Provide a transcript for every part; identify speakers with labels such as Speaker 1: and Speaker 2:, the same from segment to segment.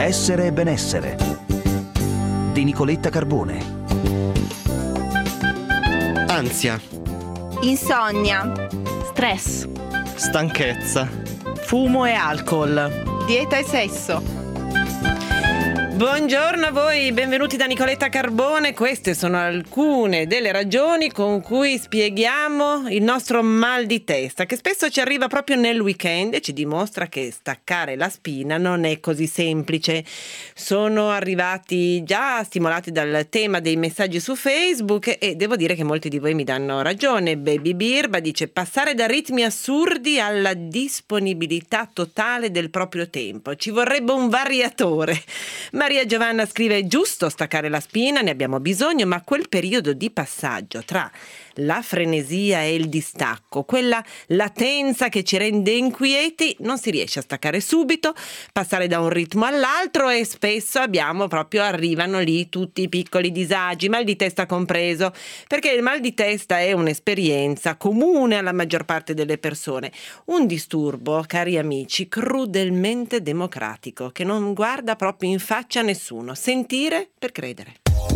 Speaker 1: Essere e benessere di Nicoletta Carbone.
Speaker 2: Ansia,
Speaker 3: insonnia,
Speaker 4: stress,
Speaker 2: stanchezza,
Speaker 5: fumo e alcol,
Speaker 3: dieta e sesso.
Speaker 5: Buongiorno a voi, benvenuti da Nicoletta Carbone. Queste sono alcune delle ragioni con cui spieghiamo il nostro mal di testa, che spesso ci arriva proprio nel weekend e ci dimostra che staccare la spina non è così semplice. Sono arrivati già stimolati dal tema dei messaggi su Facebook e devo dire che molti di voi mi danno ragione. Baby Birba dice: passare da ritmi assurdi alla disponibilità totale del proprio tempo. Ci vorrebbe un variatore. Maria Giovanna scrive: è giusto staccare la spina, ne abbiamo bisogno, ma quel periodo di passaggio tra la frenesia e il distacco, quella latenza che ci rende inquieti, non si riesce a staccare subito, passare da un ritmo all'altro, e spesso arrivano lì tutti i piccoli disagi, mal di testa compreso, perché il mal di testa è un'esperienza comune alla maggior parte delle persone, un disturbo, cari amici, crudelmente democratico, che non guarda proprio in faccia a nessuno. Sentire per credere.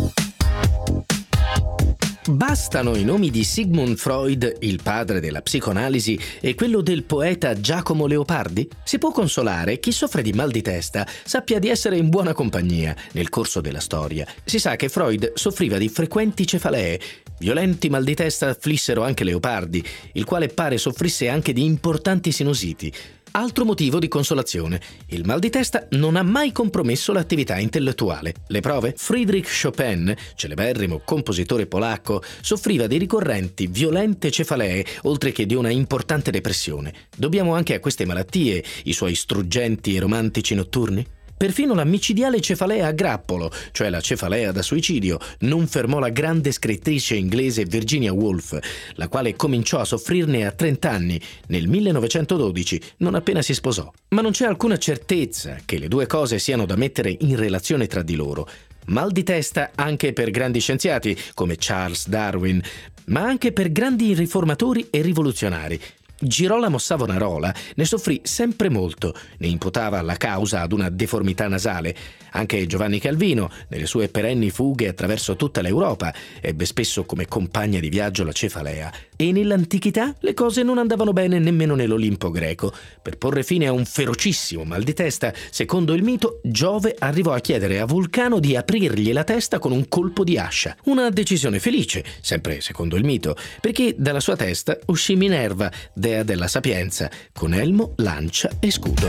Speaker 6: Bastano i nomi di Sigmund Freud, il padre della psicoanalisi, e quello del poeta Giacomo Leopardi? Si può consolare chi soffre di mal di testa sappia di essere in buona compagnia nel corso della storia. Si sa che Freud soffriva di frequenti cefalee. Violenti mal di testa afflissero anche Leopardi, il quale pare soffrisse anche di importanti sinusiti. Altro motivo di consolazione: il mal di testa non ha mai compromesso l'attività intellettuale. Le prove? Friedrich Chopin, celeberrimo compositore polacco, soffriva di ricorrenti violente cefalee, oltre che di una importante depressione. Dobbiamo anche a queste malattie i suoi struggenti e romantici notturni? Perfino la micidiale cefalea a grappolo, cioè la cefalea da suicidio, non fermò la grande scrittrice inglese Virginia Woolf, la quale cominciò a soffrirne a 30 anni, nel 1912, non appena si sposò. Ma non c'è alcuna certezza che le due cose siano da mettere in relazione tra di loro. Mal di testa anche per grandi scienziati, come Charles Darwin, ma anche per grandi riformatori e rivoluzionari. Girolamo Savonarola ne soffrì sempre molto, ne imputava la causa ad una deformità nasale. Anche Giovanni Calvino, nelle sue perenni fughe attraverso tutta l'Europa, ebbe spesso come compagna di viaggio la cefalea. E nell'antichità le cose non andavano bene nemmeno nell'Olimpo greco. Per porre fine a un ferocissimo mal di testa, secondo il mito, Giove arrivò a chiedere a Vulcano di aprirgli la testa con un colpo di ascia. Una decisione felice, sempre secondo il mito, perché dalla sua testa uscì Minerva, dea della sapienza, con elmo, lancia e scudo.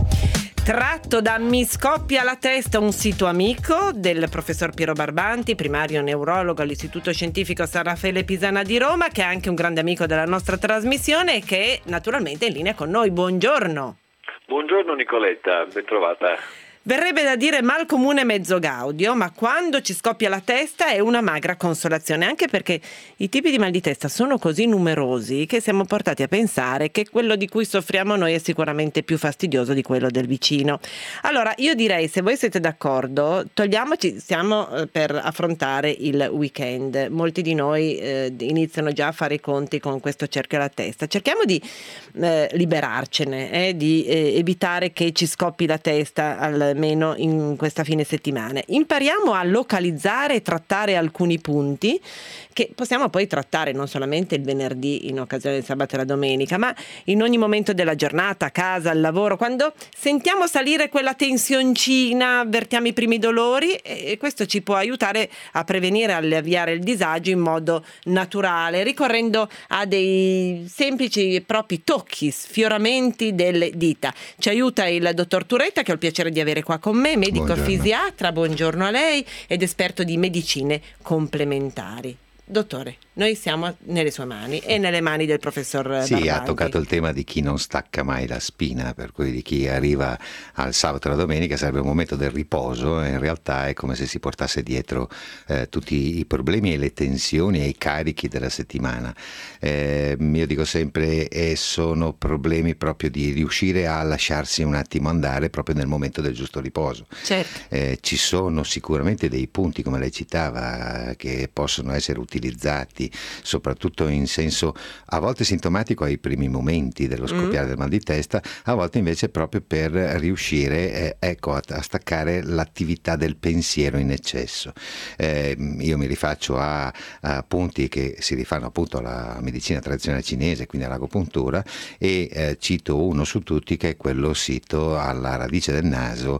Speaker 5: Tratto da Mi scoppia la testa, un sito amico del professor Piero Barbanti, primario neurologo all'Istituto Scientifico San Raffaele Pisana di Roma, che è anche un grande amico della nostra trasmissione e che è naturalmente in linea con noi. Buongiorno.
Speaker 7: Buongiorno Nicoletta, ben trovata.
Speaker 5: Verrebbe da dire mal comune mezzo gaudio, ma quando ci scoppia la testa è una magra consolazione, anche perché i tipi di mal di testa sono così numerosi che siamo portati a pensare che quello di cui soffriamo noi è sicuramente più fastidioso di quello del vicino. Allora, io direi, se voi siete d'accordo, stiamo per affrontare il weekend. Molti di noi iniziano già a fare i conti con questo cerchio alla testa. Cerchiamo di liberarcene, di evitare che ci scoppi la testa almeno in questa fine settimana. Impariamo a localizzare e trattare alcuni punti che possiamo poi trattare non solamente il venerdì in occasione del sabato e la domenica, ma in ogni momento della giornata, a casa, al lavoro, quando sentiamo salire quella tensioncina, avvertiamo i primi dolori, e questo ci può aiutare a prevenire e alleviare il disagio in modo naturale, ricorrendo a dei semplici e propri tocchi, sfioramenti delle dita. Ci aiuta il dottor Turetta, che ho il piacere di avere qua con me, medico fisiatra, buongiorno a lei, ed esperto di medicine complementari. Dottore, noi siamo nelle sue mani e nelle mani del professor Barbanti.
Speaker 8: Sì, ha toccato il tema di chi non stacca mai la spina, per cui di chi arriva al sabato e la domenica sarebbe un momento del riposo, e in realtà è come se si portasse dietro tutti i problemi e le tensioni e i carichi della settimana. Io dico sempre, sono problemi proprio di riuscire a lasciarsi un attimo andare proprio nel momento del giusto riposo.
Speaker 5: Certo.
Speaker 8: Ci sono sicuramente dei punti, come lei citava, che possono essere utilizzati utilizzati soprattutto in senso a volte sintomatico ai primi momenti dello scoppiare del mal di testa, a volte invece proprio per riuscire a staccare l'attività del pensiero in eccesso. Io mi rifaccio a punti che si rifanno appunto alla medicina tradizionale cinese, quindi all'agopuntura, e cito uno su tutti che è quello sito alla radice del naso,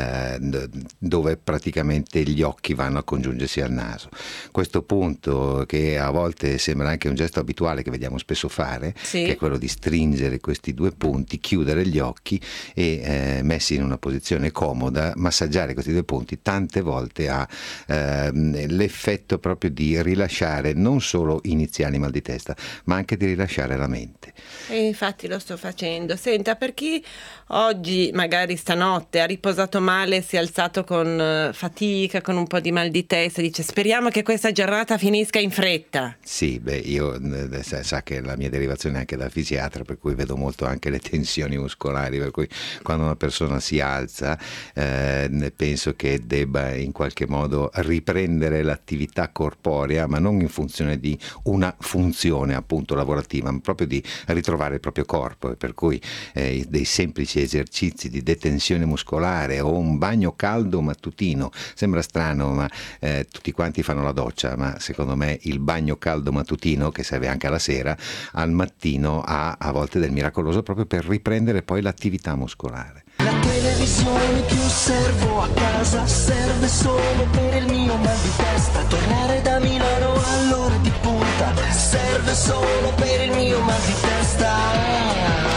Speaker 8: dove praticamente gli occhi vanno a congiungersi al naso. Questo punto, che a volte sembra anche un gesto abituale che vediamo spesso fare,
Speaker 5: sì,
Speaker 8: che è quello di stringere questi due punti, chiudere gli occhi e messi in una posizione comoda, massaggiare questi due punti tante volte ha l'effetto proprio di rilasciare non solo iniziali mal di testa, ma anche di rilasciare la mente.
Speaker 5: E infatti lo sto facendo. Senta, per chi oggi magari stanotte ha riposato male, si è alzato con fatica, con un po' di mal di testa, dice speriamo che questa giornata finisca in fretta.
Speaker 8: Sì, io sa che la mia derivazione è anche da fisiatra, per cui vedo molto anche le tensioni muscolari, per cui quando una persona si alza penso che debba in qualche modo riprendere l'attività corporea, ma non in funzione di una funzione appunto lavorativa, ma proprio di ritrovare il proprio corpo, e per cui dei semplici esercizi di detensione muscolare o un bagno caldo mattutino. Sembra strano, ma tutti quanti fanno la doccia, ma secondo me il bagno caldo mattutino, che serve anche alla sera, al mattino ha a volte del miracoloso, proprio per riprendere poi l'attività muscolare.
Speaker 4: La televisione che osservo a casa serve solo per il mio mal di testa. Tornare da Milano all'ora di punta serve solo per il mio mal di testa.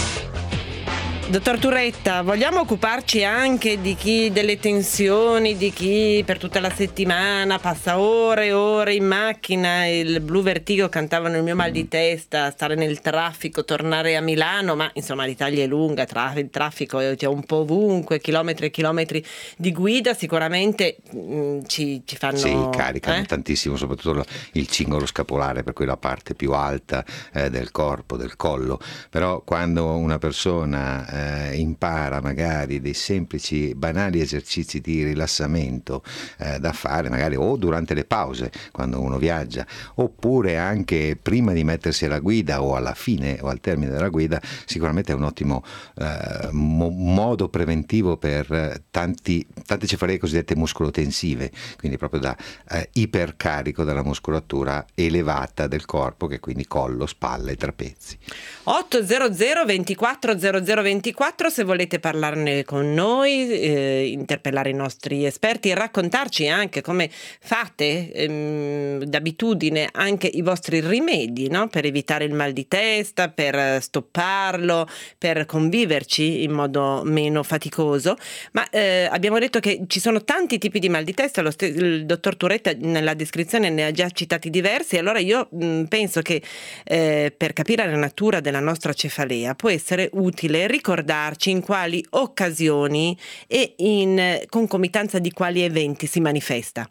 Speaker 5: Dottor Turetta, vogliamo occuparci anche di chi delle tensioni, di chi per tutta la settimana passa ore e ore in macchina, il Blu Vertigo cantavano il mio mal di testa, stare nel traffico, tornare a Milano, ma insomma l'Italia è lunga, il traffico c'è un po' ovunque, chilometri e chilometri di guida, sicuramente ci fanno...
Speaker 8: Sì, caricano tantissimo, soprattutto il cingolo scapolare, per cui la parte più alta del corpo, del collo, però quando una persona impara magari dei semplici banali esercizi di rilassamento da fare magari o durante le pause quando uno viaggia, oppure anche prima di mettersi alla guida o alla fine o al termine della guida, sicuramente è un ottimo modo preventivo per tante cefalee cosiddette muscolotensive, quindi proprio da ipercarico della muscolatura elevata del corpo, che quindi collo, spalle, trapezi.
Speaker 5: 800 24 00 24 se volete parlarne con noi, interpellare i nostri esperti e raccontarci anche come fate d'abitudine anche i vostri rimedi, no? Per evitare il mal di testa, per stopparlo, per conviverci in modo meno faticoso. Ma abbiamo detto che ci sono tanti tipi di mal di testa, il dottor Turetta nella descrizione ne ha già citati diversi, allora io penso che per capire la natura della nostra cefalea può essere utile ricordarci in quali occasioni e in concomitanza di quali eventi si manifesta.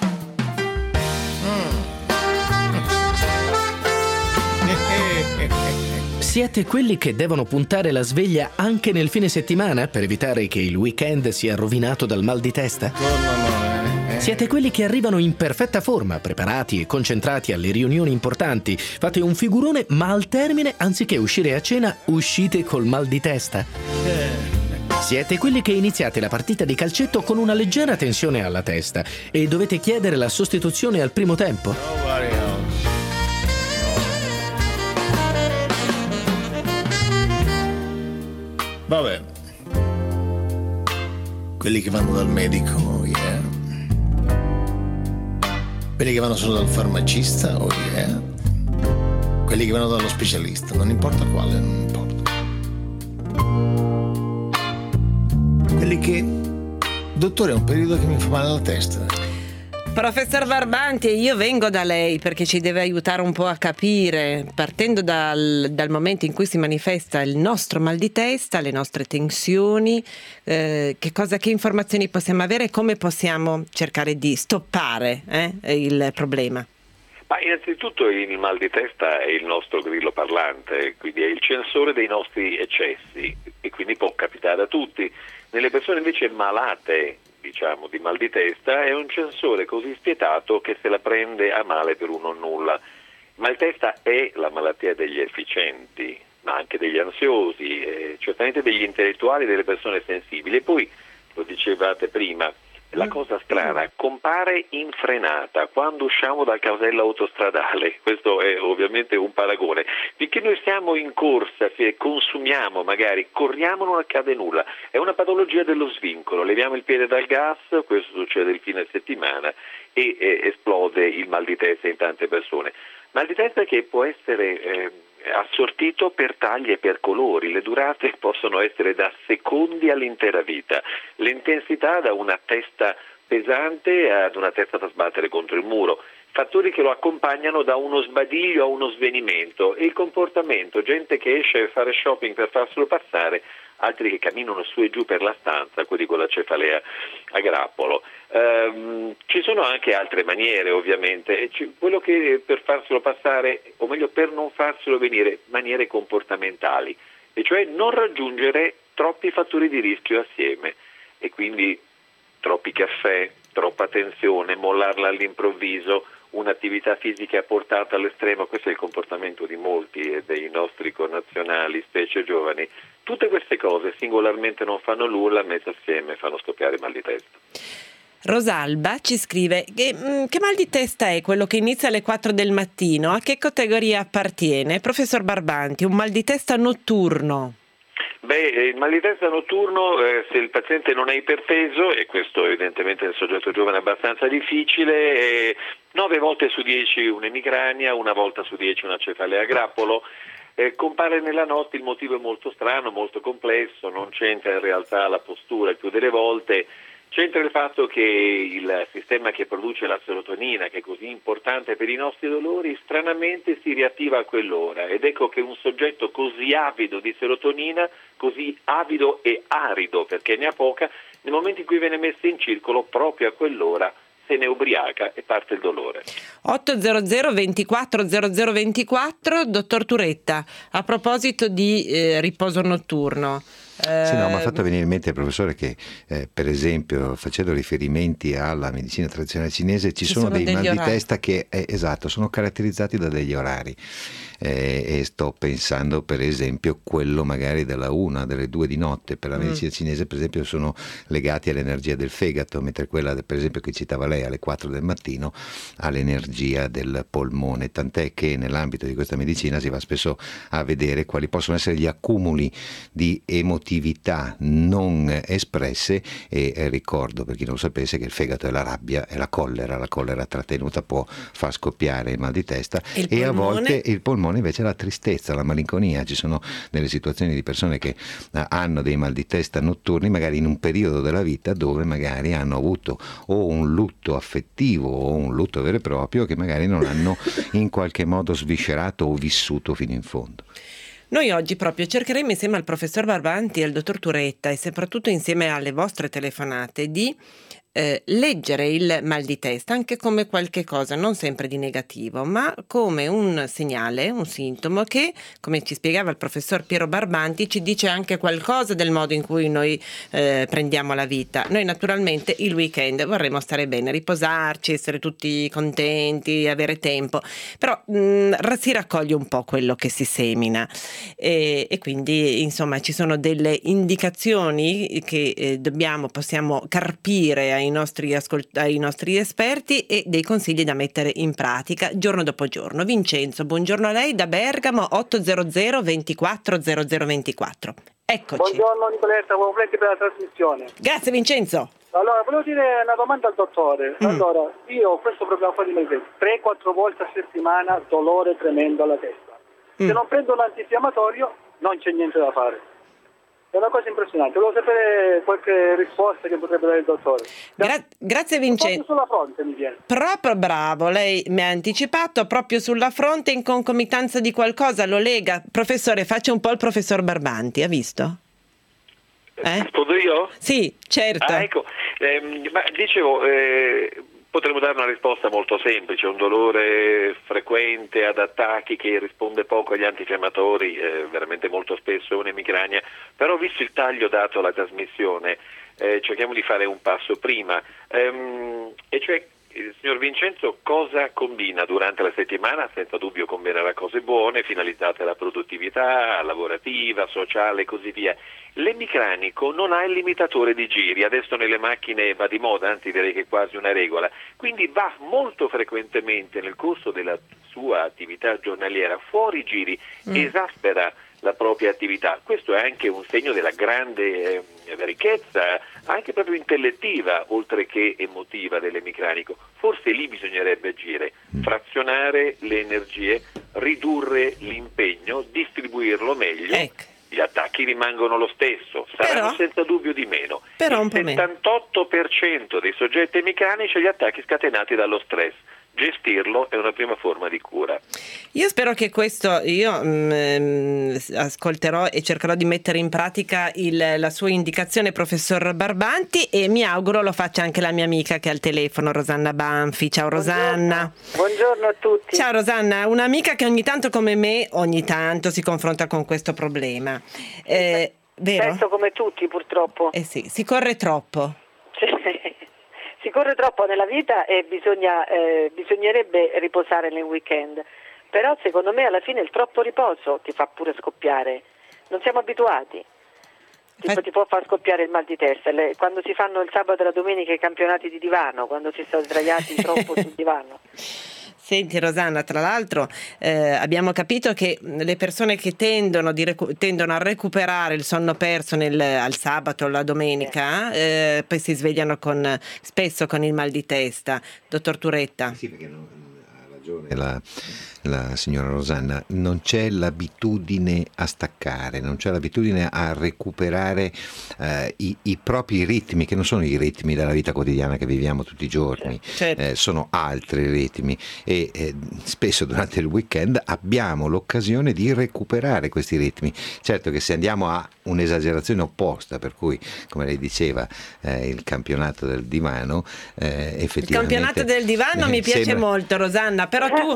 Speaker 6: Siete quelli che devono puntare la sveglia anche nel fine settimana per evitare che il weekend sia rovinato dal mal di testa? Siete quelli che arrivano in perfetta forma, preparati e concentrati alle riunioni importanti. Fate un figurone, ma al termine, anziché uscire a cena, uscite col mal di testa? Siete quelli che iniziate la partita di calcetto con una leggera tensione alla testa e dovete chiedere la sostituzione al primo tempo?
Speaker 9: Vabbè, quelli che vanno dal medico, yeah. Quelli che vanno solo dal farmacista, oh yeah. Quelli che vanno dallo specialista, non importa quale, non importa. Quelli che, dottore, è un periodo che mi fa male la testa.
Speaker 5: Professor Barbanti, io vengo da lei perché ci deve aiutare un po' a capire, partendo dal momento in cui si manifesta il nostro mal di testa, le nostre tensioni, che informazioni possiamo avere e come possiamo cercare di stoppare il problema.
Speaker 7: Ma innanzitutto il mal di testa è il nostro grillo parlante, quindi è il censore dei nostri eccessi e quindi può capitare a tutti. Nelle persone invece malate diciamo, di mal di testa, è un censore così spietato che se la prende a male per un non nulla. Mal di testa è la malattia degli efficienti, ma anche degli ansiosi, certamente degli intellettuali, delle persone sensibili. E poi, lo dicevate prima, la cosa strana compare in frenata quando usciamo dal casello autostradale. Questo è ovviamente un paragone. Finché noi siamo in corsa, consumiamo magari, corriamo, non accade nulla. È una patologia dello svincolo. Leviamo il piede dal gas, questo succede il fine settimana e esplode il mal di testa in tante persone. Mal di testa che può essere assortito per taglie e per colori. Le durate possono essere da secondi all'intera vita, l'intensità da una testa pesante ad una testa da sbattere contro il muro, fattori che lo accompagnano da uno sbadiglio a uno svenimento, e il comportamento, gente che esce a fare shopping per farselo passare, altri che camminano su e giù per la stanza, quelli con la cefalea a grappolo. Ci sono anche altre maniere, ovviamente, quello che per farselo passare, o meglio per non farselo venire, maniere comportamentali, e cioè non raggiungere troppi fattori di rischio assieme, e quindi troppi caffè, troppa tensione, mollarla all'improvviso, un'attività fisica portata all'estremo. Questo è il comportamento di molti e dei nostri connazionali, specie giovani. Tutte queste cose singolarmente non fanno nulla, messe assieme fanno scoppiare mal di testa.
Speaker 5: Rosalba ci scrive che mal di testa è quello che inizia alle 4 del mattino, a che categoria appartiene? Professor Barbanti, un mal di testa notturno.
Speaker 7: Il mal di testa notturno, se il paziente non è iperteso, e questo evidentemente nel soggetto giovane è abbastanza difficile, 9 volte su 10 un'emicrania, 1 volta su 10 una cefalea a grappolo. Compare nella notte, il motivo è molto strano, molto complesso, non c'entra in realtà la postura il più delle volte. C'entra il fatto che il sistema che produce la serotonina, che è così importante per i nostri dolori, stranamente si riattiva a quell'ora, ed ecco che un soggetto così avido di serotonina, così avido e arido perché ne ha poca, nel momento in cui viene messa in circolo, proprio a quell'ora se ne ubriaca e parte il dolore.
Speaker 5: 800 24 0024, dottor Turetta, a proposito di riposo notturno.
Speaker 8: Sì, no, mi ha fatto venire in mente il professore che per esempio, facendo riferimenti alla medicina tradizionale cinese, ci sono dei mal di testa che esatto, sono caratterizzati da degli orari, e sto pensando per esempio quello magari della 1, delle 2 di notte. Per la medicina cinese per esempio sono legati all'energia del fegato, mentre quella per esempio che citava lei alle 4 del mattino all'energia del polmone, tant'è che nell'ambito di questa medicina si va spesso a vedere quali possono essere gli accumuli di emotività non espresse, e ricordo per chi non lo sapesse che il fegato è la rabbia e la collera trattenuta può far scoppiare il mal di testa, e a volte il polmone invece è la tristezza, la malinconia. Ci sono delle situazioni di persone che hanno dei mal di testa notturni magari in un periodo della vita dove magari hanno avuto o un lutto affettivo o un lutto vero e proprio che magari non hanno in qualche modo sviscerato o vissuto fino in fondo.
Speaker 5: Noi oggi proprio cercheremo insieme al professor Barbanti e al dottor Turetta, e soprattutto insieme alle vostre telefonate, di leggere il mal di testa anche come qualche cosa non sempre di negativo, ma come un segnale, un sintomo che, come ci spiegava il professor Piero Barbanti, ci dice anche qualcosa del modo in cui noi prendiamo la vita. Noi naturalmente il weekend vorremmo stare bene, riposarci, essere tutti contenti, avere tempo, però si raccoglie un po' quello che si semina, e quindi insomma ci sono delle indicazioni che possiamo carpire ai nostri esperti, e dei consigli da mettere in pratica giorno dopo giorno. Vincenzo, buongiorno a lei da Bergamo, 800 24 0024. Eccoci.
Speaker 10: Buongiorno Nicoletta, complimenti per la trasmissione.
Speaker 5: Grazie Vincenzo.
Speaker 10: Allora, volevo dire una domanda al dottore. Allora, io ho questo problema di mese, 3-4 volte a settimana, dolore tremendo alla testa. Se non prendo un antinfiammatorio non c'è niente da fare. È una cosa impressionante. Volevo sapere qualche risposta che potrebbe dare il dottore.
Speaker 5: Grazie Vincenzo.
Speaker 10: Proprio sulla fronte mi viene.
Speaker 5: Proprio bravo, lei mi ha anticipato, proprio sulla fronte, in concomitanza di qualcosa, lo lega. Professore, faccia un po' il professor Barbanti, ha visto?
Speaker 7: Rispondo io?
Speaker 5: Sì, certo.
Speaker 7: Ecco, ma dicevo, potremmo dare una risposta molto semplice: un dolore frequente ad attacchi che risponde poco agli antinfiammatori, veramente molto spesso è un'emicrania, però visto il taglio dato alla trasmissione, cerchiamo di fare un passo prima, e cioè il signor Vincenzo cosa combina durante la settimana? Senza dubbio combinerà cose buone, finalizzate alla produttività, lavorativa, sociale e così via. L'emicranico non ha il limitatore di giri, adesso nelle macchine va di moda, anzi direi che è quasi una regola, quindi va molto frequentemente nel corso della sua attività giornaliera fuori giri, esaspera la propria attività. Questo è anche un segno della grande ricchezza, anche proprio intellettiva, oltre che emotiva dell'emicranico. Forse lì bisognerebbe agire, frazionare le energie, ridurre l'impegno, distribuirlo meglio.
Speaker 5: Ecco.
Speaker 7: Gli attacchi rimangono lo stesso, saranno senza dubbio di meno.
Speaker 5: Però un
Speaker 7: Il
Speaker 5: po' meno.
Speaker 7: 78% dei soggetti emicranici ha gli attacchi scatenati dallo stress. Gestirlo è una prima forma di cura.
Speaker 5: Io spero che questo, ascolterò e cercherò di mettere in pratica la sua indicazione, professor Barbanti, e mi auguro lo faccia anche la mia amica che è al telefono, Rosanna Banfi. Ciao Rosanna.
Speaker 11: Buongiorno a tutti.
Speaker 5: Ciao Rosanna, un'amica che ogni tanto come me, si confronta con questo problema. Vero?
Speaker 11: Penso come tutti purtroppo.
Speaker 5: Sì, si corre troppo.
Speaker 11: Si corre troppo nella vita e bisognerebbe riposare nel weekend, però secondo me alla fine il troppo riposo ti fa pure scoppiare, non siamo abituati, ti può far scoppiare il mal di testa, quando si fanno il sabato e la domenica i campionati di divano, quando si sta sdraiati troppo sul divano.
Speaker 5: Senti Rosanna, tra l'altro abbiamo capito che le persone che tendono a recuperare il sonno perso al sabato o la domenica poi si svegliano spesso con il mal di testa. Dottor Turetta.
Speaker 8: Sì, perché ha ragione la signora Rosanna, non c'è l'abitudine a staccare, non c'è l'abitudine a recuperare i propri ritmi, che non sono i ritmi della vita quotidiana che viviamo tutti i giorni, sono altri ritmi e spesso durante il weekend abbiamo l'occasione di recuperare questi ritmi. Certo che se andiamo a un'esagerazione opposta, per cui come lei diceva il campionato del divano, effettivamente
Speaker 5: il campionato del divano mi piace molto Rosanna, però tu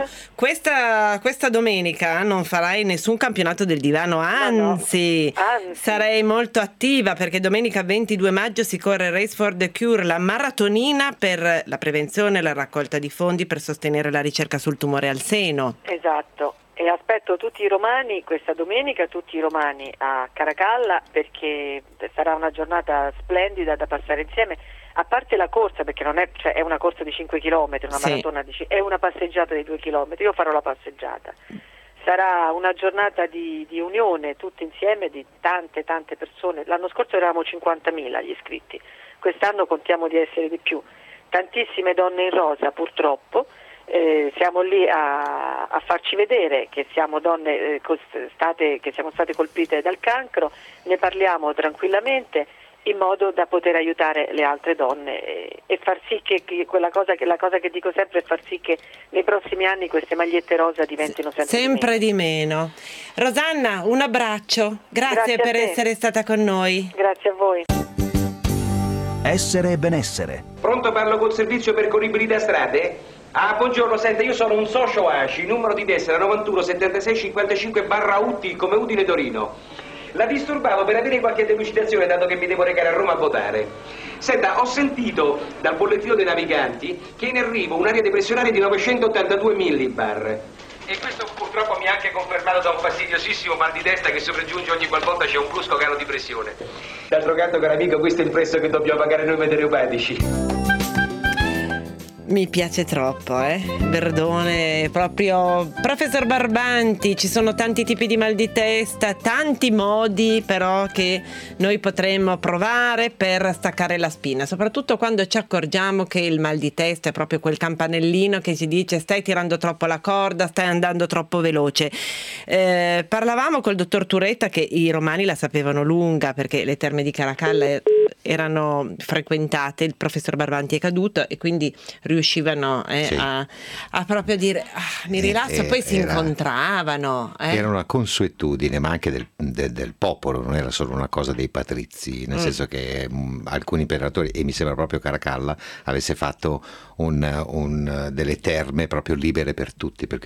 Speaker 5: questa domenica non farai nessun campionato del divano, anzi sarei molto attiva, perché domenica 22 maggio si corre Race for the Cure, la maratonina per la prevenzione e la raccolta di fondi per sostenere la ricerca sul tumore al seno.
Speaker 11: Esatto, e aspetto tutti i romani questa domenica, tutti i romani a Caracalla, perché sarà una giornata splendida da passare insieme. A parte la corsa, perché non è, è una corsa di 5 km, una maratona è una passeggiata di 2 km, io farò la passeggiata. Sarà una giornata di unione tutti insieme di tante persone. L'anno scorso eravamo 50.000 gli iscritti, quest'anno contiamo di essere di più. Tantissime donne in rosa purtroppo, siamo lì a farci vedere che siamo donne che siamo state colpite dal cancro, ne parliamo tranquillamente, in modo da poter aiutare le altre donne e far sì che la cosa che dico sempre è far sì che nei prossimi anni queste magliette rosa diventino sempre
Speaker 5: di meno. Rosanna, un abbraccio, grazie per essere stata con noi.
Speaker 11: Grazie a voi.
Speaker 1: Essere e benessere.
Speaker 12: Pronto, parlo col servizio percorribili da strade? Buongiorno, senta, io sono un socio ACI, numero di tessera 91 76 55 /Utti, come Udine Torino. La disturbavo per avere qualche delucidazione, dato che mi devo recare a Roma a votare. Senta, ho sentito dal bollettino dei naviganti che è in arrivo un'area depressionale di 982 millibar. E questo purtroppo mi ha anche confermato da un fastidiosissimo mal di testa che sopraggiunge ogni qualvolta c'è un brusco calo di pressione. D'altro canto, caro amico, questo è il prezzo che dobbiamo pagare noi meteoropatici.
Speaker 5: Mi piace troppo, Verdone, proprio professor Barbanti. Ci sono tanti tipi di mal di testa, tanti modi però che noi potremmo provare per staccare la spina, soprattutto quando ci accorgiamo che il mal di testa è proprio quel campanellino che ci dice stai tirando troppo la corda, stai andando troppo veloce. Parlavamo col dottor Turetta che i romani la sapevano lunga, perché le terme di Caracalla erano frequentate, il professor Barbanti è caduto e quindi riuscivano a proprio dire mi rilasso, poi si incontravano.
Speaker 8: Era una consuetudine, ma anche del popolo, non era solo una cosa dei patrizi, nel senso che alcuni imperatori, e mi sembra proprio Caracalla, avesse fatto delle terme proprio libere per tutti, per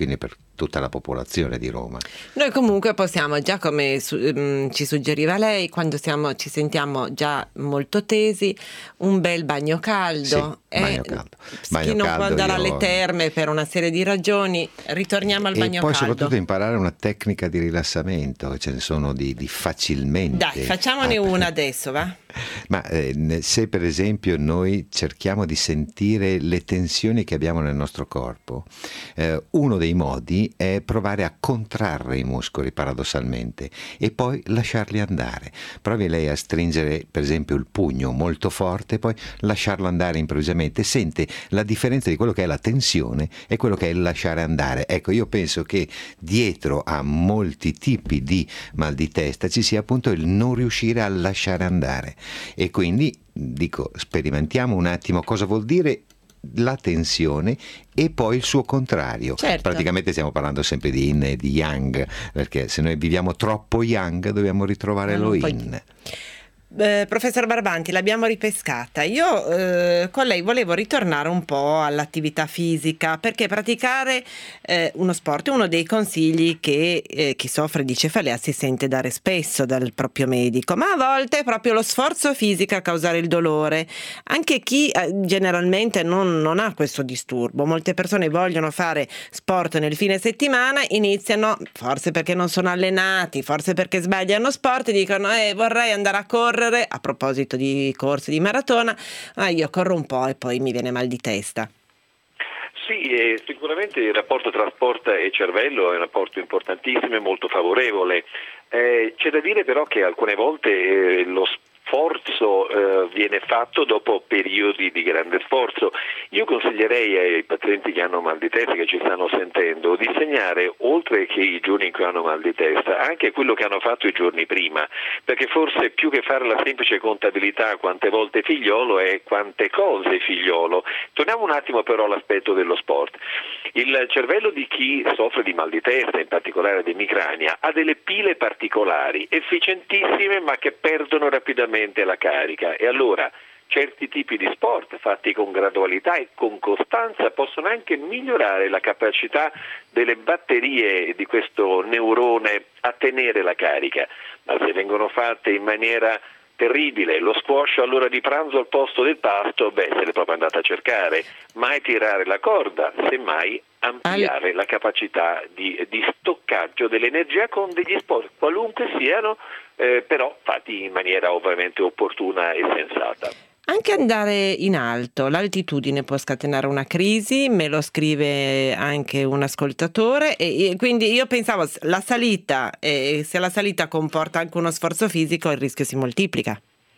Speaker 8: tutta la popolazione di Roma.
Speaker 5: Noi comunque possiamo, già come ci suggeriva lei, quando ci sentiamo già molto tesi, un bel bagno caldo.
Speaker 8: Sì, bagno caldo.
Speaker 5: Chi non può andare alle terme per una serie di ragioni, ritorniamo al bagno caldo.
Speaker 8: E poi soprattutto imparare una tecnica di rilassamento, ce ne sono di facilmente.
Speaker 5: Dai, facciamone una adesso, va?
Speaker 8: Ma se per esempio noi cerchiamo di sentire le tensioni che abbiamo nel nostro corpo, uno dei modi è provare a contrarre i muscoli paradossalmente e poi lasciarli andare. Provi lei a stringere per esempio il pugno molto forte e poi lasciarlo andare improvvisamente. Sente la differenza di quello che è la tensione e quello che è il lasciare andare. Ecco, io penso che dietro a molti tipi di mal di testa ci sia appunto il non riuscire a lasciare andare. E quindi dico, sperimentiamo un attimo cosa vuol dire la tensione e poi il suo contrario.
Speaker 5: Certo.
Speaker 8: Praticamente stiamo parlando sempre di yin e di yang, perché se noi viviamo troppo yang dobbiamo ritrovare lo yin.
Speaker 5: Professor Barbanti, l'abbiamo ripescata. Io con lei volevo ritornare un po' all'attività fisica, perché praticare uno sport è uno dei consigli che chi soffre di cefalea si sente dare spesso dal proprio medico, ma a volte è proprio lo sforzo fisico a causare il dolore. Anche chi generalmente non ha questo disturbo. Molte persone vogliono fare sport nel fine settimana, iniziano, forse perché non sono allenati, forse perché sbagliano sport, e dicono vorrei andare a correre. A proposito di corse di maratona, io corro un po' e poi mi viene mal di testa.
Speaker 7: Sì, sicuramente il rapporto tra sport e cervello è un rapporto importantissimo e molto favorevole. C'è da dire però che alcune volte lo sforzo viene fatto dopo periodi di grande sforzo. Io consiglierei ai pazienti che hanno mal di testa, che ci stanno sentendo, di segnare, oltre che i giorni in cui hanno mal di testa, anche quello che hanno fatto i giorni prima, perché forse più che fare la semplice contabilità quante volte figliolo è quante cose figliolo. Torniamo un attimo però all'aspetto dello sport. Il cervello di chi soffre di mal di testa, in particolare di emicrania, ha delle pile particolari, efficientissime, ma che perdono rapidamente la carica, e allora certi tipi di sport fatti con gradualità e con costanza possono anche migliorare la capacità delle batterie di questo neurone a tenere la carica, ma se vengono fatte in maniera terribile, lo squash all'ora di pranzo al posto del pasto, se l'è proprio andata a cercare. Mai tirare la corda, semmai ampliare la capacità di stoccaggio dell'energia con degli sport, qualunque siano, però fatti in maniera ovviamente opportuna e sensata.
Speaker 5: Anche andare in alto, l'altitudine può scatenare una crisi, me lo scrive anche un ascoltatore, e quindi io pensavo la salita, se la salita comporta anche uno sforzo fisico, il rischio si moltiplica.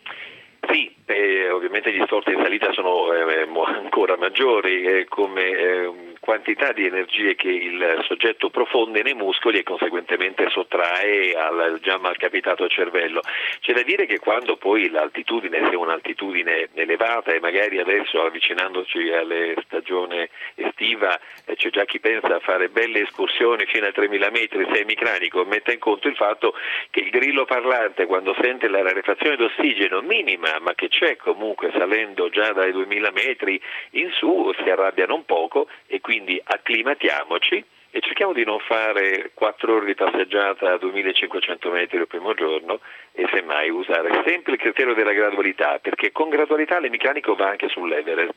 Speaker 7: Sì, ovviamente gli sforzi in salita sono ancora maggiori come quantità di energie che il soggetto profonde nei muscoli e conseguentemente sottrae al già malcapitato cervello. C'è da dire che quando poi l'altitudine, se è un'altitudine elevata, e magari adesso avvicinandoci alle stagione estiva c'è già chi pensa a fare belle escursioni fino a 3.000 metri, se è emicranico, metta in conto il fatto che il grillo parlante, quando sente la rarefazione d'ossigeno minima, ma che c'è comunque salendo già dai 2.000 metri in su, si arrabbiano un poco, e quindi acclimatiamoci e cerchiamo di non fare 4 ore di passeggiata a 2.500 metri il primo giorno, e semmai usare sempre il criterio della gradualità, perché con gradualità l'emicranico va anche sull'Everest.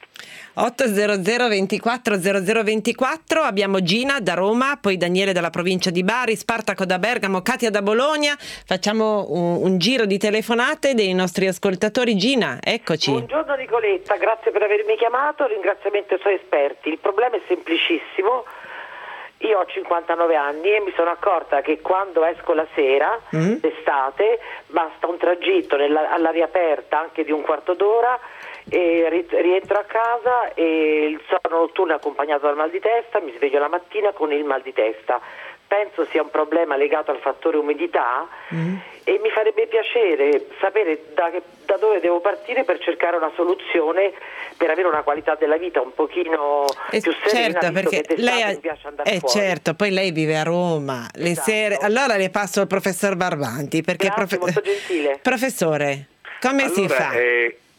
Speaker 5: 800 24 0024, abbiamo Gina da Roma, poi Daniele dalla provincia di Bari, Spartaco da Bergamo, Katia da Bologna. Facciamo un giro di telefonate dei nostri ascoltatori. Gina, eccoci.
Speaker 13: Buongiorno Nicoletta, grazie per avermi chiamato, ringraziamento ai suoi esperti. Il problema è semplicissimo. Io ho 59 anni e mi sono accorta che quando esco la sera, d'estate, basta un tragitto all'aria aperta anche di un quarto d'ora, e rientro a casa e il sonno notturno è accompagnato dal mal di testa, mi sveglio la mattina con il mal di testa. Penso sia un problema legato al fattore umidità e mi farebbe piacere sapere da dove devo partire per cercare una soluzione per avere una qualità della vita un pochino più serena,
Speaker 5: certo, perché
Speaker 13: che
Speaker 5: lei
Speaker 13: mi piace andare fuori.
Speaker 5: Certo, poi lei vive a Roma, le sere. Allora le passo al professor Barbanti, perché
Speaker 13: Grazie, molto gentile.
Speaker 5: professore, come si fa?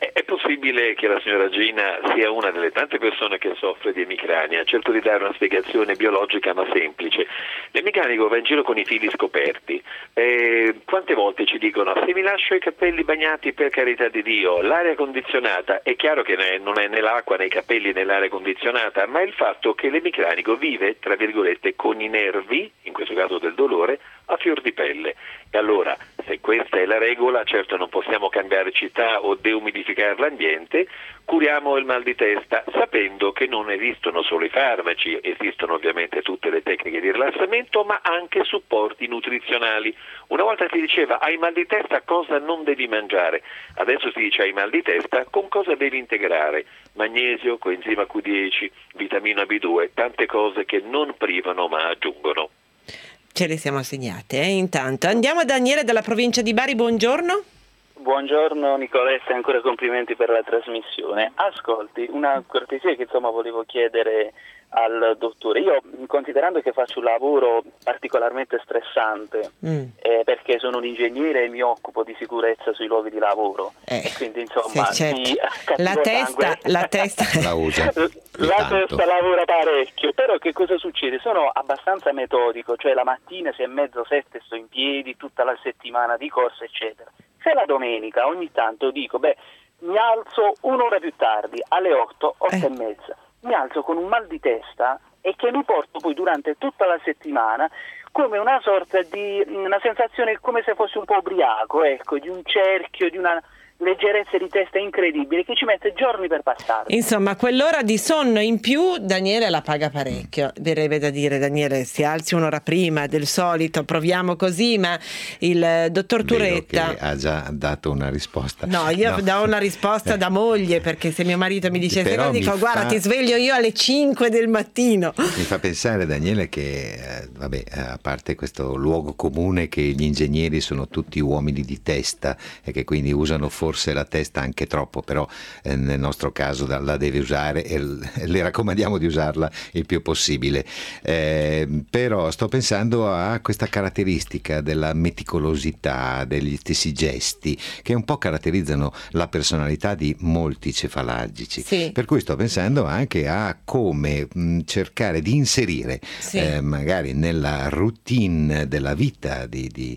Speaker 7: È possibile che la signora Gina sia una delle tante persone che soffre di emicrania. Cerco di dare una spiegazione biologica ma semplice. L'emicranico va in giro con i fili scoperti. Quante volte ci dicono: se mi lascio i capelli bagnati, per carità di Dio, l'aria condizionata. È chiaro che non è nell'acqua, nei capelli, nell'aria condizionata, ma è il fatto che l'emicranico vive, tra virgolette, con i nervi, in questo caso del dolore, a fior di pelle. E allora, se questa è la regola, certo non possiamo cambiare città o deumidificare l'ambiente, curiamo il mal di testa sapendo che non esistono solo i farmaci, esistono ovviamente tutte le tecniche di rilassamento, ma anche supporti nutrizionali. Una volta si diceva: hai mal di testa, cosa non devi mangiare? Adesso si dice: hai mal di testa, con cosa devi integrare? Magnesio, coenzima Q10, vitamina B2, tante cose che non privano ma aggiungono.
Speaker 5: Ce le siamo segnate, intanto. Andiamo a Daniele dalla provincia di Bari, buongiorno.
Speaker 14: Buongiorno Nicoletta, ancora complimenti per la trasmissione. Ascolti, una cortesia che volevo chiedere al dottore. Io, considerando che faccio un lavoro particolarmente stressante, perché sono un ingegnere e mi occupo di sicurezza sui luoghi di lavoro, e quindi
Speaker 5: la testa
Speaker 8: la usa.
Speaker 14: La testa lavora parecchio, però che cosa succede? Sono abbastanza metodico, cioè la mattina 6:30, 7 sto in piedi, tutta la settimana di corsa eccetera. Se la domenica ogni tanto dico mi alzo un'ora più tardi, alle 8, 8:30, mi alzo con un mal di testa e che mi porto poi durante tutta la settimana come una sorta di una sensazione come se fossi un po' ubriaco, ecco, di un cerchio, di una leggerezza di testa incredibile che ci mette giorni per passare.
Speaker 5: Insomma, quell'ora di sonno in più Daniele la paga parecchio. Verrebbe da dire: Daniele, si alzi un'ora prima del solito, proviamo così. Ma il dottor Turetta
Speaker 8: ha già dato una risposta.
Speaker 5: No, io do una risposta da moglie, perché se mio marito mi dice
Speaker 8: però
Speaker 5: dico: guarda, ti sveglio io alle 5 del mattino.
Speaker 8: Mi fa pensare, Daniele, che a parte questo luogo comune che gli ingegneri sono tutti uomini di testa e che quindi usano forse la testa anche troppo, però nel nostro caso la deve usare e le raccomandiamo di usarla il più possibile. Però sto pensando a questa caratteristica della meticolosità, degli stessi gesti che un po' caratterizzano la personalità di molti cefalaggici.
Speaker 5: Sì.
Speaker 8: Per cui sto pensando anche a come cercare di inserire magari nella routine della vita di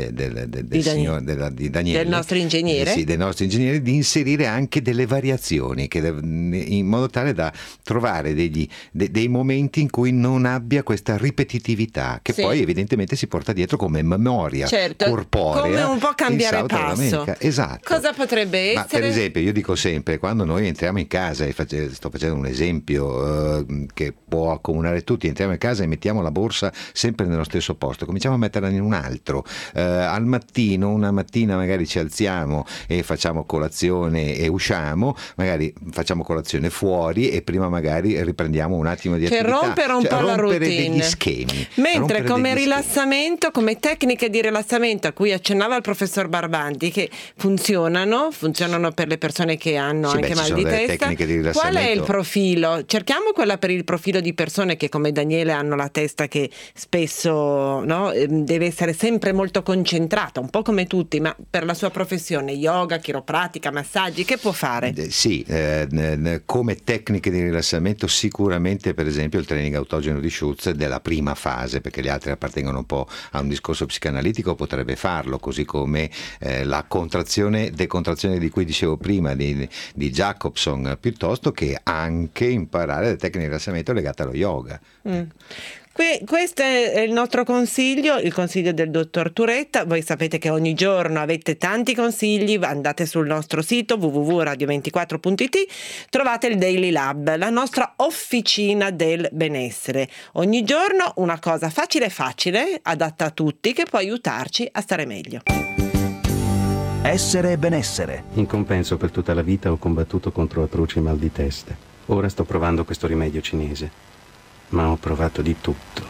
Speaker 8: Daniele,
Speaker 5: del nostro ingegnere,
Speaker 8: dei nostri ingegneri, di inserire anche delle variazioni in modo tale da trovare dei momenti in cui non abbia questa ripetitività che poi evidentemente si porta dietro come memoria corporea,
Speaker 5: come un po' cambiare passo.
Speaker 8: Esatto.
Speaker 5: Cosa potrebbe essere?
Speaker 8: Ma per esempio, io dico sempre, quando noi entriamo in casa, e sto facendo un esempio che può accomunare tutti, entriamo in casa e mettiamo la borsa sempre nello stesso posto, cominciamo a metterla in un altro, al mattino, una mattina magari ci alziamo e facciamo colazione e usciamo, magari facciamo colazione fuori e prima magari riprendiamo un attimo di attività,
Speaker 5: rompere un po' la routine,
Speaker 8: degli schemi.
Speaker 5: Mentre come rilassamento, come tecniche di rilassamento a cui accennava il professor Barbanti, che funzionano per le persone che hanno anche mal di testa, qual è il profilo? Cerchiamo quella per il profilo di persone che come Daniele hanno la testa che spesso deve essere sempre molto concentrata, un po' come tutti, ma per la sua professione, yoga, chiropratica, massaggi, che può fare?
Speaker 8: Come tecniche di rilassamento sicuramente per esempio il training autogeno di Schutz della prima fase, perché gli altri appartengono un po' a un discorso psicanalitico, potrebbe farlo, così come la decontrazione di cui dicevo prima di Jacobson, piuttosto che anche imparare le tecniche di rilassamento legate allo yoga.
Speaker 5: Questo è il nostro consiglio, il consiglio del dottor Turetta. Voi sapete che ogni giorno avete tanti consigli, andate sul nostro sito www.radio24.it, trovate il Daily Lab, la nostra officina del benessere. Ogni giorno una cosa facile, adatta a tutti, che può aiutarci a stare meglio.
Speaker 1: Essere e benessere.
Speaker 15: In compenso per tutta la vita ho combattuto contro atroci mal di testa. Ora sto provando questo rimedio cinese, ma ho provato di tutto.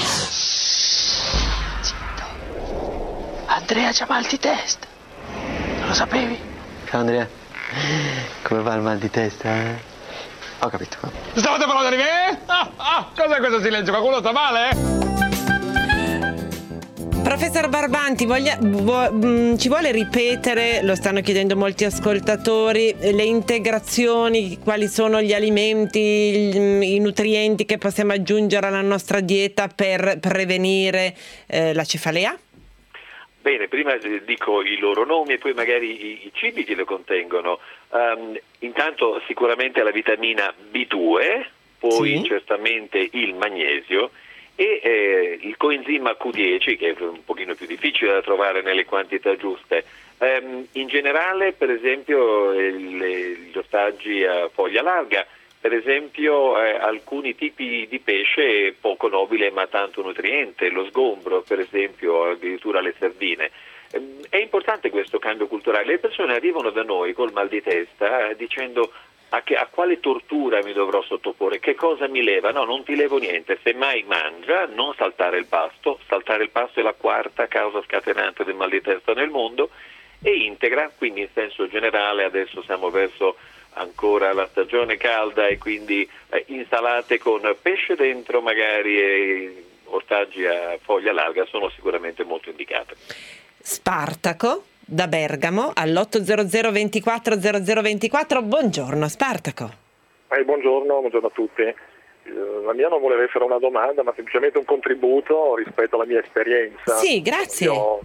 Speaker 16: Zitto. Andrea c'ha mal di testa. Non lo sapevi?
Speaker 17: Ciao Andrea. Come va il mal di testa? Ho capito.
Speaker 18: Stavate parlando di me? Cos'è questo silenzio? Qualcuno sta male?
Speaker 5: Professor Barbanti, ci vuole ripetere, lo stanno chiedendo molti ascoltatori, le integrazioni, quali sono gli alimenti, i nutrienti che possiamo aggiungere alla nostra dieta per prevenire la cefalea?
Speaker 7: Bene, prima dico i loro nomi e poi magari i cibi che lo contengono. Intanto sicuramente la vitamina B2, poi certamente il magnesio e il coenzima Q10, che è un pochino più difficile da trovare nelle quantità giuste. In generale, per esempio, gli ortaggi a foglia larga, per esempio alcuni tipi di pesce poco nobile ma tanto nutriente, lo sgombro per esempio, addirittura le sardine. È importante questo cambio culturale. Le persone arrivano da noi col mal di testa dicendo a quale tortura mi dovrò sottoporre, che cosa mi leva? No, non ti levo niente, semmai mangia, non saltare il pasto è la quarta causa scatenante del mal di testa nel mondo, e integra, quindi in senso generale adesso siamo verso ancora la stagione calda e quindi insalate con pesce dentro magari e ortaggi a foglia larga sono sicuramente molto indicate.
Speaker 5: Spartaco da Bergamo all'800 24 0024. Buongiorno Spartaco.
Speaker 18: Buongiorno a tutti. La mia non voleva essere una domanda, ma semplicemente un contributo rispetto alla mia esperienza.
Speaker 5: Sì, grazie.
Speaker 18: Io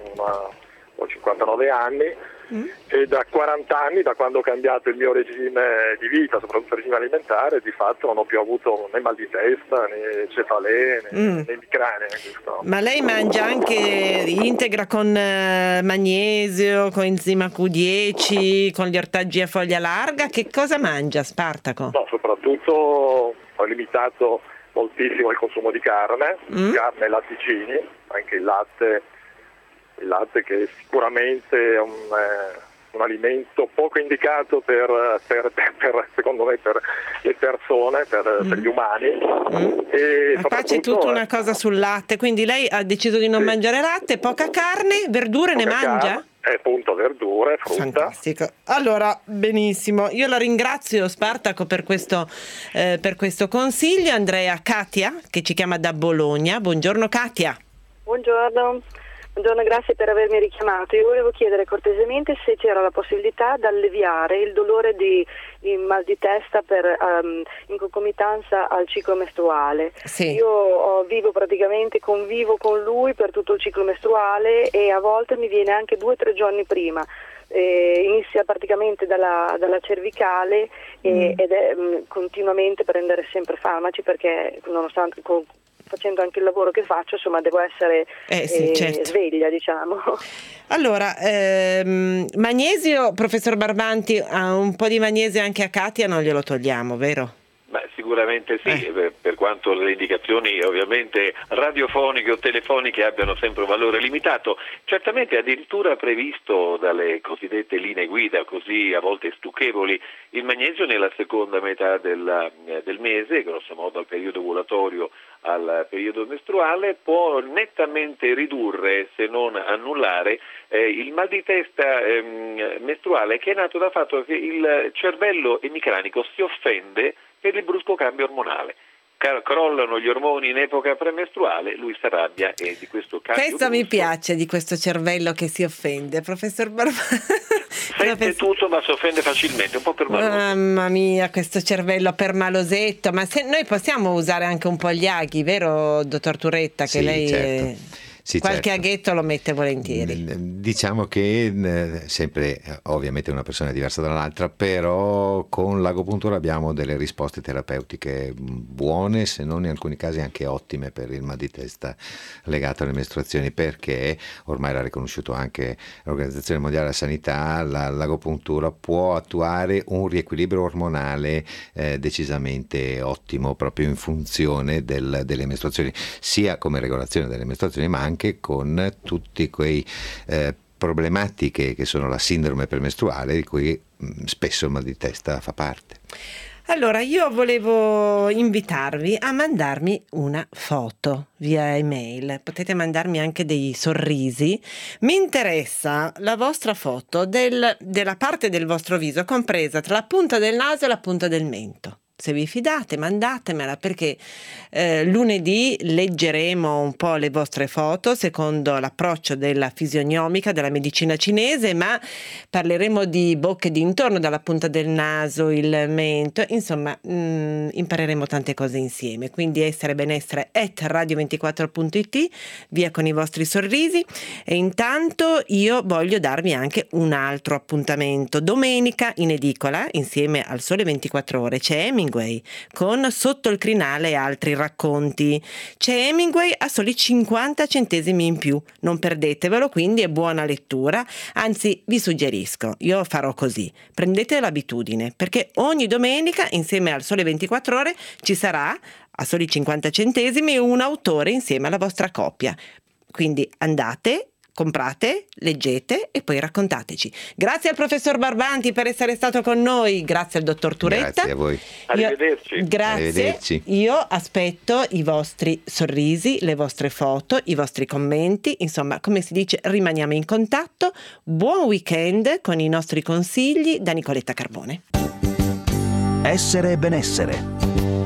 Speaker 18: ho 59 anni e da 40 anni, da quando ho cambiato il mio regime di vita, soprattutto il regime alimentare, di fatto non ho più avuto né mal di testa, né cefalee, né emicranie.
Speaker 5: Ma lei mangia anche, integra con magnesio, con enzima Q10, con gli ortaggi a foglia larga? Che cosa mangia Spartaco?
Speaker 18: No, soprattutto ho limitato moltissimo il consumo di carne e latticini, anche il latte che sicuramente è un alimento poco indicato per secondo me per le persone, per gli umani. E
Speaker 5: ma qua c'è tutta una cosa sul latte, quindi lei ha deciso di non mangiare latte, poca carne, verdure ne mangia?
Speaker 18: Appunto, verdure, frutta.
Speaker 5: Fantastico. Allora, benissimo. Io la ringrazio Spartaco per questo consiglio. Andrea, Katia, che ci chiama da Bologna. Buongiorno Katia.
Speaker 19: Buongiorno, grazie per avermi richiamato. Io volevo chiedere cortesemente se c'era la possibilità di alleviare il dolore di mal di testa in concomitanza al ciclo mestruale.
Speaker 5: Sì.
Speaker 19: Io convivo con lui per tutto il ciclo mestruale e a volte mi viene anche 2 o 3 giorni prima. Inizia praticamente dalla cervicale ed è continuamente prendere sempre farmaci, perché nonostante facendo anche il lavoro che faccio, insomma, devo essere sveglia, diciamo.
Speaker 5: Allora, magnesio, professor Barbanti, un po' di magnesio anche a Katia non glielo togliamo, vero?
Speaker 7: Beh, sicuramente sì, per quanto le indicazioni ovviamente radiofoniche o telefoniche abbiano sempre un valore limitato, certamente addirittura previsto dalle cosiddette linee guida, così a volte stucchevoli, il magnesio nella seconda metà del mese, grosso modo dal periodo ovulatorio al periodo mestruale, può nettamente ridurre, se non annullare, il mal di testa mestruale, che è nato dal fatto che il cervello emicranico si offende per il brusco cambio ormonale. Crollano gli ormoni in epoca premestruale, lui si arrabbia e di questo cambio
Speaker 5: questo mi piace, di questo cervello che si offende, professor Barbanti.
Speaker 7: Sente tutto ma si offende facilmente, un po' per maloso.
Speaker 5: Mamma mia, questo cervello permalosetto. Ma se noi possiamo usare anche un po' gli aghi, vero dottor Turetta? Che
Speaker 8: sì,
Speaker 5: lei
Speaker 8: certo. Sì,
Speaker 5: qualche aghetto lo mette volentieri.
Speaker 8: Diciamo che sempre ovviamente una persona è diversa dall'altra, però con l'agopuntura abbiamo delle risposte terapeutiche buone, se non in alcuni casi anche ottime, per il mal di testa legato alle mestruazioni, perché ormai l'ha riconosciuto anche l'Organizzazione Mondiale della Sanità, l'agopuntura può attuare un riequilibrio ormonale decisamente ottimo, proprio in funzione delle mestruazioni, sia come regolazione delle mestruazioni ma anche con tutti quei problematiche che sono la sindrome premestruale, di cui spesso il mal di testa fa parte.
Speaker 5: Allora, io volevo invitarvi a mandarmi una foto via email. Potete mandarmi anche dei sorrisi. Mi interessa la vostra foto della parte del vostro viso compresa tra la punta del naso e la punta del mento. Se vi fidate, mandatemela, perché lunedì leggeremo un po' le vostre foto secondo l'approccio della fisionomica, della medicina cinese, ma parleremo di bocche d'intorno, dalla punta del naso, il mento, insomma impareremo tante cose insieme. Quindi essere benessere @radio24.it, via con i vostri sorrisi. E intanto io voglio darvi anche un altro appuntamento. Domenica in edicola, insieme al Sole 24 Ore, c'è Hemingway con Sotto il crinale e altri racconti. C'è Hemingway a soli 50 centesimi in più, non perdetevelo, quindi è buona lettura. Anzi, vi suggerisco, io farò così: prendete l'abitudine, perché ogni domenica insieme al Sole 24 Ore ci sarà a soli 50 centesimi un autore insieme alla vostra coppia. Quindi andate, comprate, leggete e poi raccontateci. Grazie al professor Barbanti per essere stato con noi, grazie al dottor Turetta.
Speaker 8: Grazie a voi.
Speaker 7: Arrivederci.
Speaker 5: Grazie.
Speaker 8: Arrivederci.
Speaker 5: Io aspetto i vostri sorrisi, le vostre foto, i vostri commenti, insomma, come si dice, rimaniamo in contatto. Buon weekend con i nostri consigli da Nicoletta Carbone.
Speaker 1: Essere benessere.